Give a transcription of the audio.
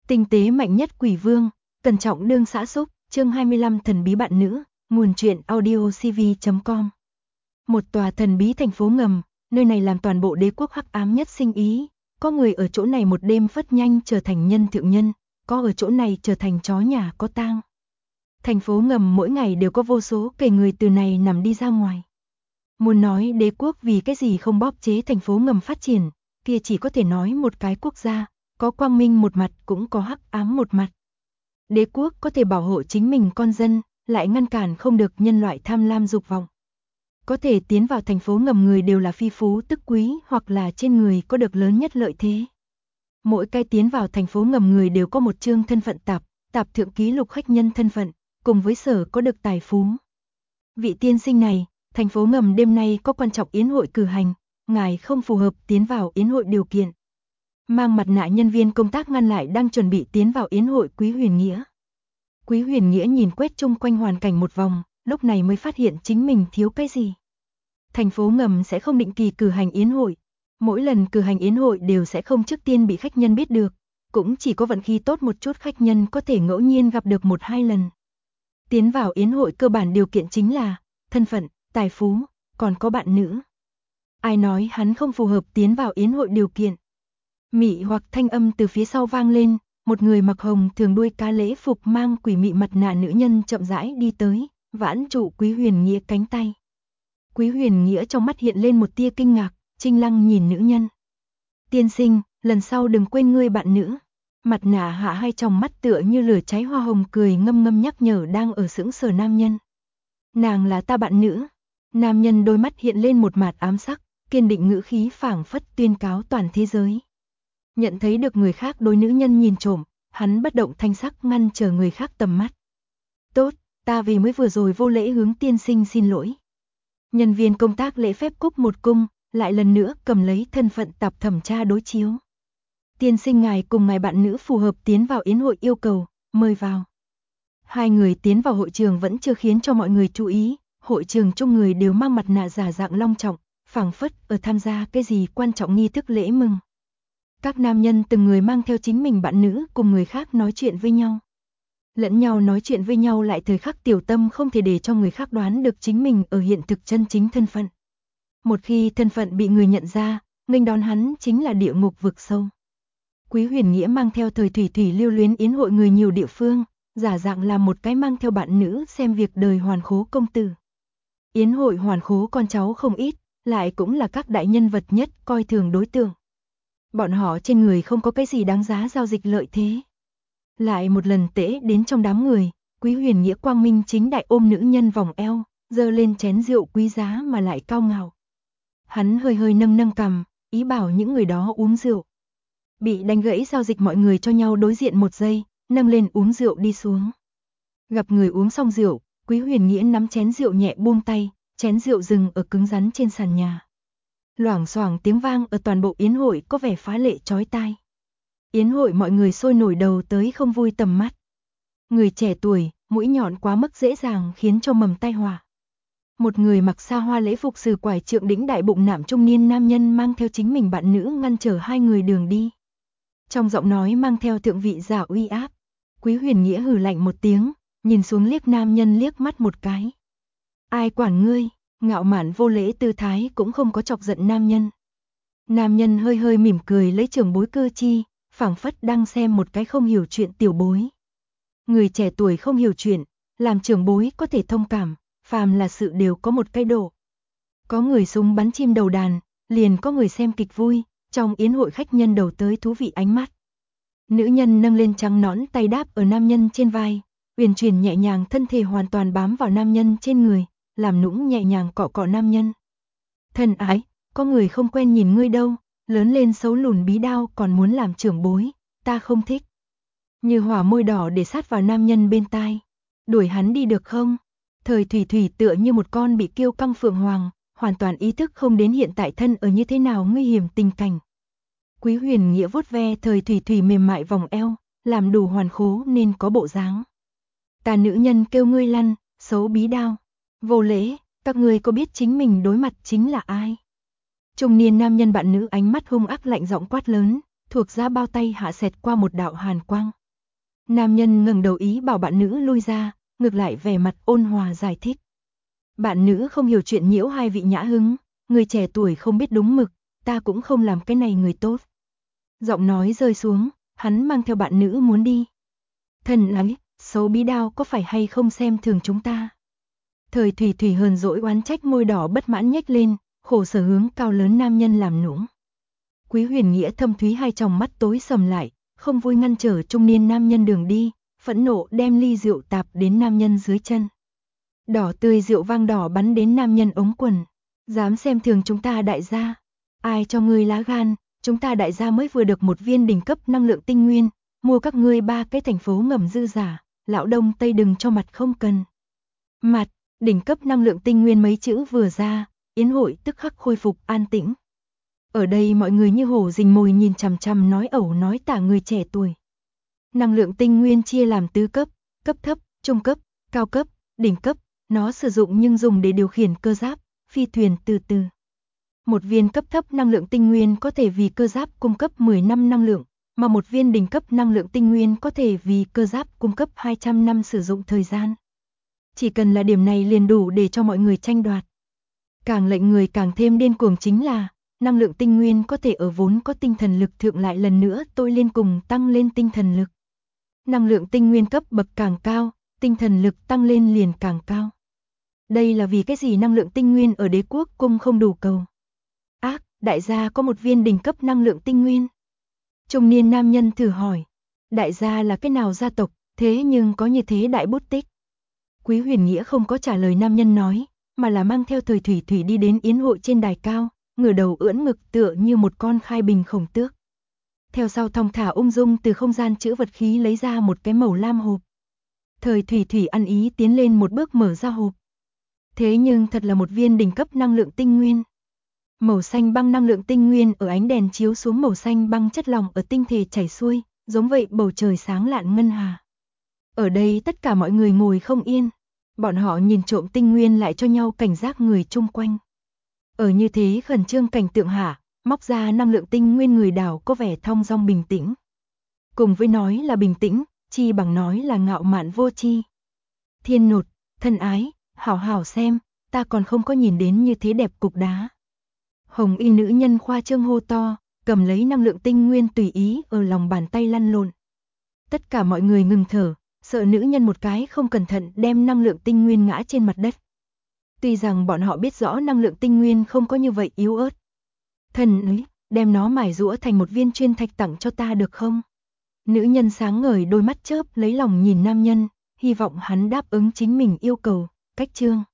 Tinh tế mạnh nhất quỷ vương, cẩn trọng đương xã xúc, chương 25 thần bí bạn nữ, nguồn truyện audiocv.com. Một tòa thần bí thành phố ngầm, nơi này làm toàn bộ đế quốc hắc ám nhất sinh ý, có người ở chỗ này một đêm phất nhanh trở thành nhân thượng nhân, có ở chỗ này trở thành chó nhà có tang. Thành phố ngầm mỗi ngày đều có vô số kẻ người từ này nằm đi ra ngoài. Muốn nói đế quốc vì cái gì không bóp chế thành phố ngầm phát triển, kia chỉ có thể nói một cái quốc gia, có quang minh một mặt cũng có hắc ám một mặt. Đế quốc có thể bảo hộ chính mình con dân, lại ngăn cản không được nhân loại tham lam dục vọng. Có thể tiến vào thành phố ngầm người đều là phi phú tức quý hoặc là trên người có được lớn nhất lợi thế. Mỗi cái tiến vào thành phố ngầm người đều có một chương thân phận tạp thượng ký lục khách nhân thân phận, cùng với sở có được tài phú. Vị tiên sinh này, thành phố ngầm đêm nay có quan trọng yến hội cử hành, ngài không phù hợp tiến vào yến hội điều kiện. Mang mặt nạ nhân viên công tác ngăn lại đang chuẩn bị tiến vào yến hội Quý Huyền Nghĩa. Quý Huyền Nghĩa nhìn quét chung quanh hoàn cảnh một vòng, lúc này mới phát hiện chính mình thiếu cái gì. Thành phố ngầm sẽ không định kỳ cử hành yến hội, mỗi lần cử hành yến hội đều sẽ không trước tiên bị khách nhân biết được, cũng chỉ có vận khí tốt một chút khách nhân có thể ngẫu nhiên gặp được 1-2 lần. Tiến vào yến hội cơ bản điều kiện chính là thân phận, tài phú, còn có bạn nữ. Ai nói hắn không phù hợp tiến vào yến hội điều kiện? Mị hoặc thanh âm từ phía sau vang lên, một người mặc hồng thường đuôi cá lễ phục mang quỷ mị mặt nạ nữ nhân chậm rãi đi tới, vãn trụ Quý Huyền Nghĩa cánh tay. Quý Huyền Nghĩa trong mắt hiện lên một tia kinh ngạc, trinh lăng nhìn nữ nhân. Tiên sinh, lần sau đừng quên ngươi bạn nữ. Mặt nạ hạ hai tròng mắt tựa như lửa cháy hoa hồng cười ngâm ngâm nhắc nhở đang ở sững sờ nam nhân. Nàng là ta bạn nữ. Nam nhân đôi mắt hiện lên một mạt ám sắc, kiên định ngữ khí phảng phất tuyên cáo toàn thế giới. Nhận thấy được người khác đối nữ nhân nhìn trộm, hắn bất động thanh sắc ngăn chờ người khác tầm mắt. Tốt, ta vì mới vừa rồi vô lễ hướng tiên sinh xin lỗi. Nhân viên công tác lễ phép cúc một cung, lại lần nữa cầm lấy thân phận tạp thẩm tra đối chiếu. Tiên sinh ngài cùng ngài bạn nữ phù hợp tiến vào yến hội yêu cầu, mời vào. Hai người tiến vào hội trường vẫn chưa khiến cho mọi người chú ý, hội trường chung người đều mang mặt nạ giả dạng long trọng, phảng phất ở tham gia cái gì quan trọng nghi thức lễ mừng. Các nam nhân từng người mang theo chính mình bạn nữ cùng người khác nói chuyện với nhau. Lẫn nhau nói chuyện với nhau lại thời khắc tiểu tâm không thể để cho người khác đoán được chính mình ở hiện thực chân chính thân phận. Một khi thân phận bị người nhận ra, nghênh đón hắn chính là địa ngục vực sâu. Quý Huyền Nghĩa mang theo thời thủy lưu luyến yến hội người nhiều địa phương, giả dạng là một cái mang theo bạn nữ xem việc đời hoàn khố công tử. Yến hội hoàn khố con cháu không ít, lại cũng là các đại nhân vật nhất coi thường đối tượng. Bọn họ trên người không có cái gì đáng giá giao dịch lợi thế. Lại một lần tễ đến trong đám người, Quý Huyền Nghĩa quang minh chính đại ôm nữ nhân vòng eo, giơ lên chén rượu quý giá mà lại cao ngạo. Hắn hơi hơi nâng cằm, ý bảo những người đó uống rượu. Bị đánh gãy giao dịch mọi người cho nhau đối diện một giây, nâng lên uống rượu đi xuống. Gặp người uống xong rượu, Quý Huyền Nghĩa nắm chén rượu nhẹ buông tay, chén rượu dừng ở cứng rắn trên sàn nhà. Loảng xoảng tiếng vang ở toàn bộ yến hội có vẻ phá lệ chói tai. Yến hội mọi người sôi nổi đầu tới không vui tầm mắt. Người trẻ tuổi, mũi nhọn quá mức dễ dàng khiến cho mầm tai họa. Một người mặc xa hoa lễ phục sử quải trượng đĩnh đại bụng nạm trung niên nam nhân mang theo chính mình bạn nữ ngăn trở hai người đường đi. Trong giọng nói mang theo thượng vị giả uy áp. Quý Huyền Nghĩa hừ lạnh một tiếng, nhìn xuống liếc nam nhân liếc mắt một cái. Ai quản ngươi, ngạo mạn vô lễ tư thái cũng không có chọc giận nam nhân. Nam nhân hơi hơi mỉm cười lấy trưởng bối cơ chi, phảng phất đang xem một cái không hiểu chuyện tiểu bối. Người trẻ tuổi không hiểu chuyện, làm trưởng bối có thể thông cảm, phàm là sự đều có một cái độ. Có người súng bắn chim đầu đàn, liền có người xem kịch vui, trong yến hội khách nhân đầu tới thú vị ánh mắt. Nữ nhân nâng lên trắng nõn tay đáp ở nam nhân trên vai, uyển chuyển nhẹ nhàng thân thể hoàn toàn bám vào nam nhân trên người, làm nũng nhẹ nhàng cọ cọ nam nhân. Thân ái, có người không quen nhìn ngươi đâu, lớn lên xấu lùn bí đao còn muốn làm trưởng bối, ta không thích. Như hỏa môi đỏ để sát vào nam nhân bên tai. Đuổi hắn đi được không? Thời thủy tựa như một con bị kiêu căng phượng hoàng, hoàn toàn ý thức không đến hiện tại thân ở như thế nào nguy hiểm tình cảnh. Quý Huyền Nghĩa vuốt ve thời thủy mềm mại vòng eo, làm đủ hoàn khố nên có bộ dáng. Ta nữ nhân kêu ngươi lăn, xấu bí đao. Vô lễ, các ngươi có biết chính mình đối mặt chính là ai? Trung niên nam nhân bạn nữ ánh mắt hung ác lạnh giọng quát lớn, thuộc ra bao tay hạ xẹt qua một đạo hàn quang. Nam nhân ngẩng đầu ý bảo bạn nữ lui ra, ngược lại vẻ mặt ôn hòa giải thích. Bạn nữ không hiểu chuyện nhiễu hai vị nhã hứng, người trẻ tuổi không biết đúng mực, ta cũng không làm cái này người tốt. Giọng nói rơi xuống, hắn mang theo bạn nữ muốn đi. Thần ấy, xấu bí đao có phải hay không xem thường chúng ta. Thời Thủy Thủy hờn dỗi oán trách, môi đỏ bất mãn nhếch lên, khổ sở hướng cao lớn nam nhân làm nũng. Quý Huyền Nghĩa thâm thúy hai tròng mắt tối sầm lại, không vui ngăn trở trung niên nam nhân đường đi, phẫn nộ đem ly rượu tạp đến nam nhân dưới chân. Đỏ tươi rượu vang đỏ bắn đến nam nhân ống quần. Dám xem thường chúng ta đại gia. Ai cho ngươi lá gan, chúng ta đại gia mới vừa được một viên đỉnh cấp năng lượng tinh nguyên, mua các ngươi 3 cái thành phố ngầm dư giả, lão đông tây đừng cho mặt không cần. Mặt, đỉnh cấp năng lượng tinh nguyên mấy chữ vừa ra, yến hội tức khắc khôi phục an tĩnh. Ở đây mọi người như hổ rình mồi nhìn chằm chằm nói ẩu nói tả người trẻ tuổi. Năng lượng tinh nguyên chia làm tứ cấp, cấp thấp, trung cấp, cao cấp, đỉnh cấp, nó sử dụng nhưng dùng để điều khiển cơ giáp, phi thuyền từ từ. Một viên cấp thấp năng lượng tinh nguyên có thể vì cơ giáp cung cấp 10 năm năng lượng, mà một viên đỉnh cấp năng lượng tinh nguyên có thể vì cơ giáp cung cấp 200 năm sử dụng thời gian. Chỉ cần là điểm này liền đủ để cho mọi người tranh đoạt. Càng lệnh người càng thêm điên cuồng chính là, năng lượng tinh nguyên có thể ở vốn có tinh thần lực thượng lại lần nữa tôi liên cùng tăng lên tinh thần lực. Năng lượng tinh nguyên cấp bậc càng cao, tinh thần lực tăng lên liền càng cao. Đây là vì cái gì năng lượng tinh nguyên ở đế quốc cung không đủ cầu. Ác, đại gia có một viên đỉnh cấp năng lượng tinh nguyên. Trung niên nam nhân thử hỏi, đại gia là cái nào gia tộc, thế nhưng có như thế đại bút tích. Quý Huyền Nghĩa không có trả lời nam nhân nói, mà là mang theo Thời Thủy Thủy đi đến yến hội trên đài cao, ngửa đầu ưỡn ngực tựa như một con khai bình khổng tước. Theo sau thong thả ung dung từ không gian trữ vật khí lấy ra một cái màu lam hộp. Thời Thủy Thủy ăn ý tiến lên một bước mở ra hộp. Thế nhưng thật là một viên đỉnh cấp năng lượng tinh nguyên. Màu xanh băng năng lượng tinh nguyên ở ánh đèn chiếu xuống màu xanh băng chất lỏng ở tinh thể chảy xuôi, giống vậy bầu trời sáng lạn ngân hà. Ở đây tất cả mọi người ngồi không yên, bọn họ nhìn trộm tinh nguyên lại cho nhau cảnh giác người chung quanh. Ở như thế khẩn trương cảnh tượng hạ, móc ra năng lượng tinh nguyên người đảo có vẻ thong dong bình tĩnh. Cùng với nói là bình tĩnh, chi bằng nói là ngạo mạn vô tri. Thiên Nột, thân ái, hảo hảo xem, ta còn không có nhìn đến như thế đẹp cục đá. Hồng y nữ nhân khoa trương hô to, cầm lấy năng lượng tinh nguyên tùy ý ở lòng bàn tay lăn lộn. Tất cả mọi người ngừng thở, sợ nữ nhân một cái không cẩn thận đem năng lượng tinh nguyên ngã trên mặt đất. Tuy rằng bọn họ biết rõ năng lượng tinh nguyên không có như vậy yếu ớt. Thần ấy, đem nó mài rũa thành một viên chuyên thạch tặng cho ta được không? Nữ nhân sáng ngời đôi mắt chớp lấy lòng nhìn nam nhân, hy vọng hắn đáp ứng chính mình yêu cầu, cách chương.